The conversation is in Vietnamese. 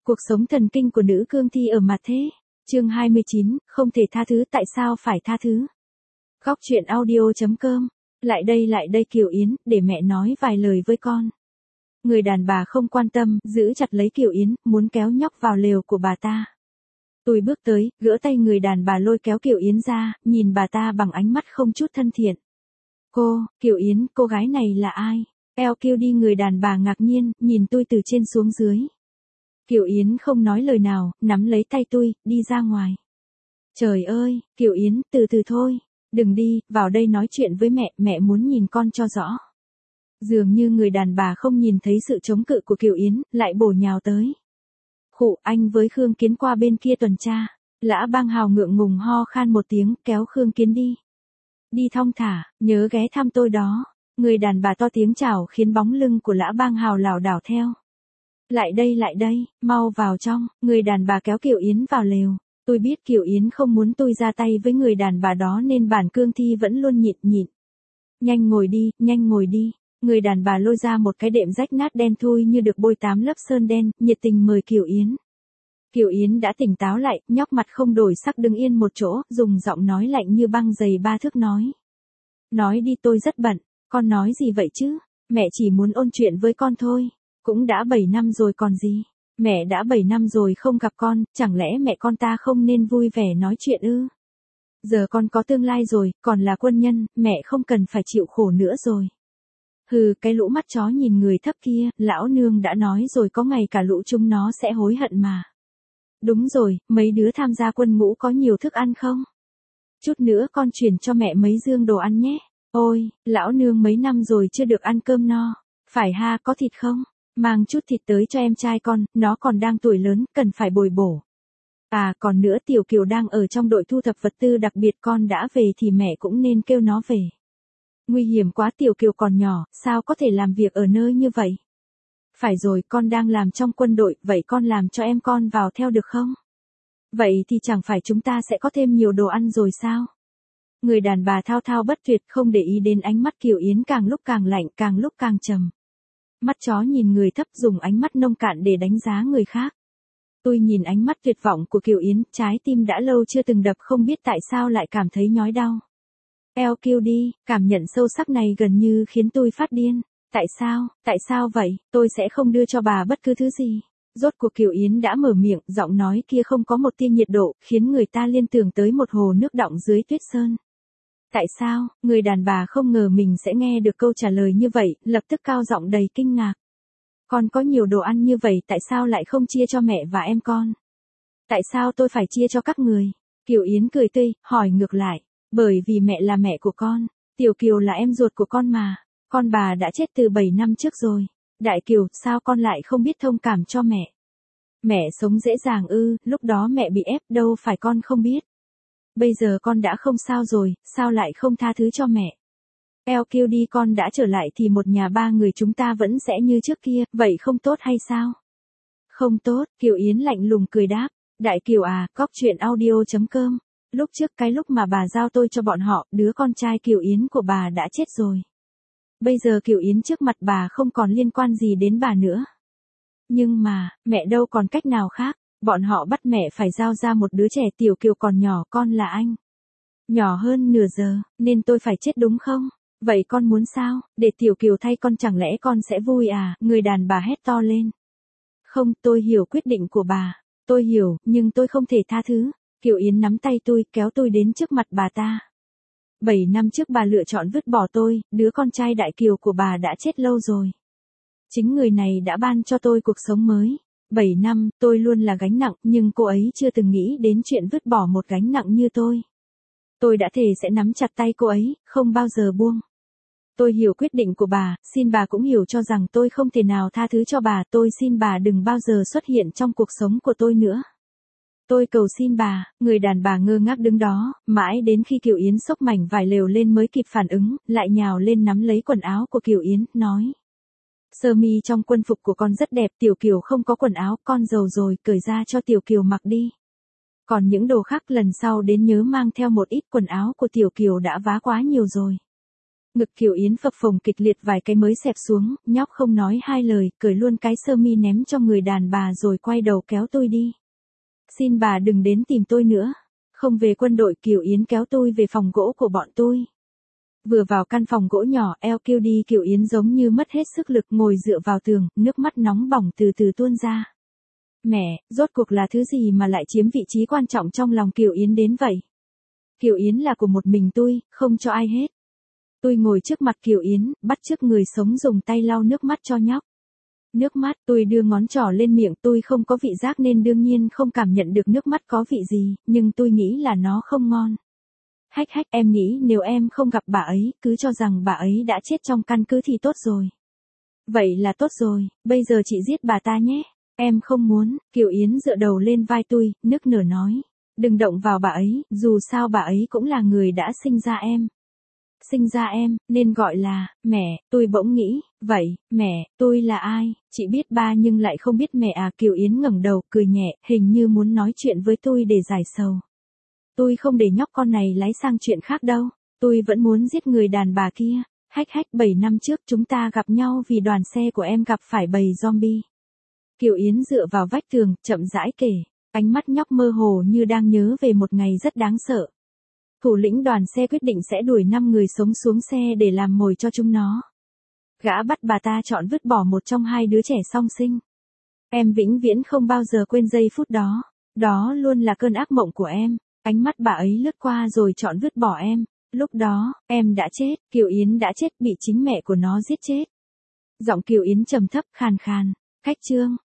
Cuộc sống thần kinh của nữ cương thi ở mặt thế. Chương 29, không thể tha thứ, tại sao phải tha thứ? Góc truyện audio.com. Lại đây Kiều Yến, để mẹ nói vài lời với con. Người đàn bà không quan tâm, giữ chặt lấy Kiều Yến, muốn kéo nhóc vào lều của bà ta. Tôi bước tới, gỡ tay người đàn bà lôi kéo Kiều Yến ra, nhìn bà ta bằng ánh mắt không chút thân thiện. Kiều Yến, cô gái này là ai? Eo kêu đi, người đàn bà ngạc nhiên, nhìn tôi từ trên xuống dưới. Kiều Yến không nói lời nào, nắm lấy tay tôi, đi ra ngoài. Trời ơi, Kiều Yến, từ từ thôi. Đừng đi, vào đây nói chuyện với mẹ muốn nhìn con cho rõ. Dường như người đàn bà không nhìn thấy sự chống cự của Kiều Yến, lại bổ nhào tới. Anh với Khương Kiến qua bên kia tuần tra. Lã Bang Hào ngượng ngùng ho khan một tiếng, kéo Khương Kiến đi. Đi thong thả, nhớ ghé thăm tôi đó. Người đàn bà to tiếng chào khiến bóng lưng của Lã Bang Hào lảo đảo theo. Lại đây, mau vào trong. Người đàn bà kéo Kiều Yến vào lều. Tôi biết Kiều Yến không muốn tôi ra tay với người đàn bà đó nên bản cương thi vẫn luôn nhịn. Nhanh ngồi đi. Người đàn bà lôi ra một cái đệm rách nát đen thui như được bôi 8 lớp sơn đen, nhiệt tình mời Kiều Yến. Kiều Yến đã tỉnh táo lại, nhóc mặt không đổi sắc đứng yên một chỗ, dùng giọng nói lạnh như băng dày 3 thước nói. Nói đi, tôi rất bận. Con nói gì vậy chứ? Mẹ chỉ muốn ôn chuyện với con thôi. Cũng đã 7 năm rồi còn gì. Mẹ đã 7 năm rồi không gặp con, chẳng lẽ mẹ con ta không nên vui vẻ nói chuyện ư? Giờ con có tương lai rồi, còn là quân nhân, mẹ không cần phải chịu khổ nữa rồi. Hừ, cái lũ mắt chó nhìn người thấp kia, lão nương đã nói rồi, có ngày cả lũ chúng nó sẽ hối hận mà. Đúng rồi, mấy đứa tham gia quân ngũ có nhiều thức ăn không? Chút nữa con chuyển cho mẹ mấy dương đồ ăn nhé. Ôi, lão nương mấy năm rồi chưa được ăn cơm no. Phải ha, có thịt không? Mang chút thịt tới cho em trai con, nó còn đang tuổi lớn, cần phải bồi bổ. À, còn nữa, Tiểu Kiều đang ở trong đội thu thập vật tư đặc biệt, con đã về thì mẹ cũng nên kêu nó về. Nguy hiểm quá, Tiểu Kiều còn nhỏ, sao có thể làm việc ở nơi như vậy? Phải rồi, con đang làm trong quân đội, vậy con làm cho em con vào theo được không? Vậy thì chẳng phải chúng ta sẽ có thêm nhiều đồ ăn rồi sao? Người đàn bà thao thao bất tuyệt, không để ý đến ánh mắt Kiều Yến càng lúc càng lạnh, càng lúc càng trầm. Mắt chó nhìn người thấp, dùng ánh mắt nông cạn để đánh giá người khác. Tôi nhìn ánh mắt tuyệt vọng của Kiều Yến, trái tim đã lâu chưa từng đập, không biết tại sao lại cảm thấy nhói đau. Eo kêu đi, cảm nhận sâu sắc này gần như khiến tôi phát điên. Tại sao vậy, tôi sẽ không đưa cho bà bất cứ thứ gì. Rốt cuộc Kiều Yến đã mở miệng, giọng nói kia không có một tia nhiệt độ, khiến người ta liên tưởng tới một hồ nước đọng dưới tuyết sơn. Tại sao? Người đàn bà không ngờ mình sẽ nghe được câu trả lời như vậy, lập tức cao giọng đầy kinh ngạc. Con có nhiều đồ ăn như vậy, tại sao lại không chia cho mẹ và em con? Tại sao tôi phải chia cho các người? Kiều Yến cười tươi, hỏi ngược lại. Bởi vì mẹ là mẹ của con. Tiểu Kiều là em ruột của con mà. Con bà đã chết từ 7 năm trước rồi. Đại Kiều, sao con lại không biết thông cảm cho mẹ? Mẹ sống dễ dàng ư? Lúc đó mẹ bị ép, đâu phải con không biết. Bây giờ con đã không sao rồi, sao lại không tha thứ cho mẹ? Eo kêu đi, con đã trở lại thì một nhà 3 người chúng ta vẫn sẽ như trước kia, vậy không tốt hay sao? Không tốt, Kiều Yến lạnh lùng cười đáp. Đại Kiều à, góc truyện audio.com. Lúc trước cái lúc mà bà giao tôi cho bọn họ, đứa con trai Kiều Yến của bà đã chết rồi. Bây giờ Kiều Yến trước mặt bà không còn liên quan gì đến bà nữa. Nhưng mà, mẹ đâu còn cách nào khác. Bọn họ bắt mẹ phải giao ra một đứa trẻ, Tiểu Kiều còn nhỏ, con là anh. Nhỏ hơn nửa giờ, nên tôi phải chết đúng không? Vậy con muốn sao? Để Tiểu Kiều thay con, chẳng lẽ con sẽ vui à? Người đàn bà hét to lên. Không, tôi hiểu quyết định của bà. Tôi hiểu, nhưng tôi không thể tha thứ. Kiều Yến nắm tay tôi, kéo tôi đến trước mặt bà ta. 7 năm trước bà lựa chọn vứt bỏ tôi, đứa con trai Đại Kiều của bà đã chết lâu rồi. Chính người này đã ban cho tôi cuộc sống mới. 7 năm, tôi luôn là gánh nặng, nhưng cô ấy chưa từng nghĩ đến chuyện vứt bỏ một gánh nặng như tôi. Tôi đã thề sẽ nắm chặt tay cô ấy, không bao giờ buông. Tôi hiểu quyết định của bà, xin bà cũng hiểu cho rằng tôi không thể nào tha thứ cho bà, tôi xin bà đừng bao giờ xuất hiện trong cuộc sống của tôi nữa. Tôi cầu xin bà. Người đàn bà ngơ ngác đứng đó, mãi đến khi Kiều Yến xốc mảnh vải lều lên mới kịp phản ứng, lại nhào lên nắm lấy quần áo của Kiều Yến, nói. Sơ mi trong quân phục của con rất đẹp, Tiểu Kiều không có quần áo, con giàu rồi, cởi ra cho Tiểu Kiều mặc đi. Còn những đồ khác lần sau đến nhớ mang theo một ít, quần áo của Tiểu Kiều đã vá quá nhiều rồi. Ngực Kiều Yến phập phồng kịch liệt vài cái mới xẹp xuống, nhóc không nói hai lời, cởi luôn cái sơ mi ném cho người đàn bà rồi quay đầu kéo tôi đi. Xin bà đừng đến tìm tôi nữa. Không về quân đội. Kiều Yến kéo tôi về phòng gỗ của bọn tôi. Vừa vào căn phòng gỗ nhỏ, eo kêu đi, Kiều Yến giống như mất hết sức lực ngồi dựa vào tường, nước mắt nóng bỏng từ từ tuôn ra. Mẹ, rốt cuộc là thứ gì mà lại chiếm vị trí quan trọng trong lòng Kiều Yến đến vậy? Kiều Yến là của một mình tôi, không cho ai hết. Tôi ngồi trước mặt Kiều Yến, bắt chước người sống dùng tay lau nước mắt cho nhóc. Nước mắt, tôi đưa ngón trỏ lên miệng, tôi không có vị giác nên đương nhiên không cảm nhận được nước mắt có vị gì, nhưng tôi nghĩ là nó không ngon. Hách hách, em nghĩ nếu em không gặp bà ấy, cứ cho rằng bà ấy đã chết trong căn cứ thì tốt rồi. Vậy là tốt rồi, bây giờ chị giết bà ta nhé. Em không muốn. Kiều Yến dựa đầu lên vai tôi, nức nở nói. Đừng động vào bà ấy, dù sao bà ấy cũng là người đã sinh ra em. Sinh ra em, nên gọi là, mẹ. Tôi bỗng nghĩ, vậy, mẹ, tôi là ai? Chị biết ba nhưng lại không biết mẹ à? Kiều Yến ngẩng đầu, cười nhẹ, hình như muốn nói chuyện với tôi để giải sầu. Tôi không để nhóc con này lái sang chuyện khác đâu. Tôi vẫn muốn giết người đàn bà kia. Hách hách, 7 năm trước chúng ta gặp nhau vì đoàn xe của em gặp phải bầy zombie. Kiều Yến dựa vào vách tường, chậm rãi kể. Ánh mắt nhóc mơ hồ như đang nhớ về một ngày rất đáng sợ. Thủ lĩnh đoàn xe quyết định sẽ đuổi 5 người sống xuống xe để làm mồi cho chúng nó. Gã bắt bà ta chọn vứt bỏ một trong 2 đứa trẻ song sinh. Em vĩnh viễn không bao giờ quên giây phút đó. Đó luôn là cơn ác mộng của em. Ánh mắt bà ấy lướt qua rồi chọn vứt bỏ em. Lúc đó, em đã chết. Kiều Yến đã chết, bị chính mẹ của nó giết chết. Giọng Kiều Yến trầm thấp khàn khàn. Cách chương.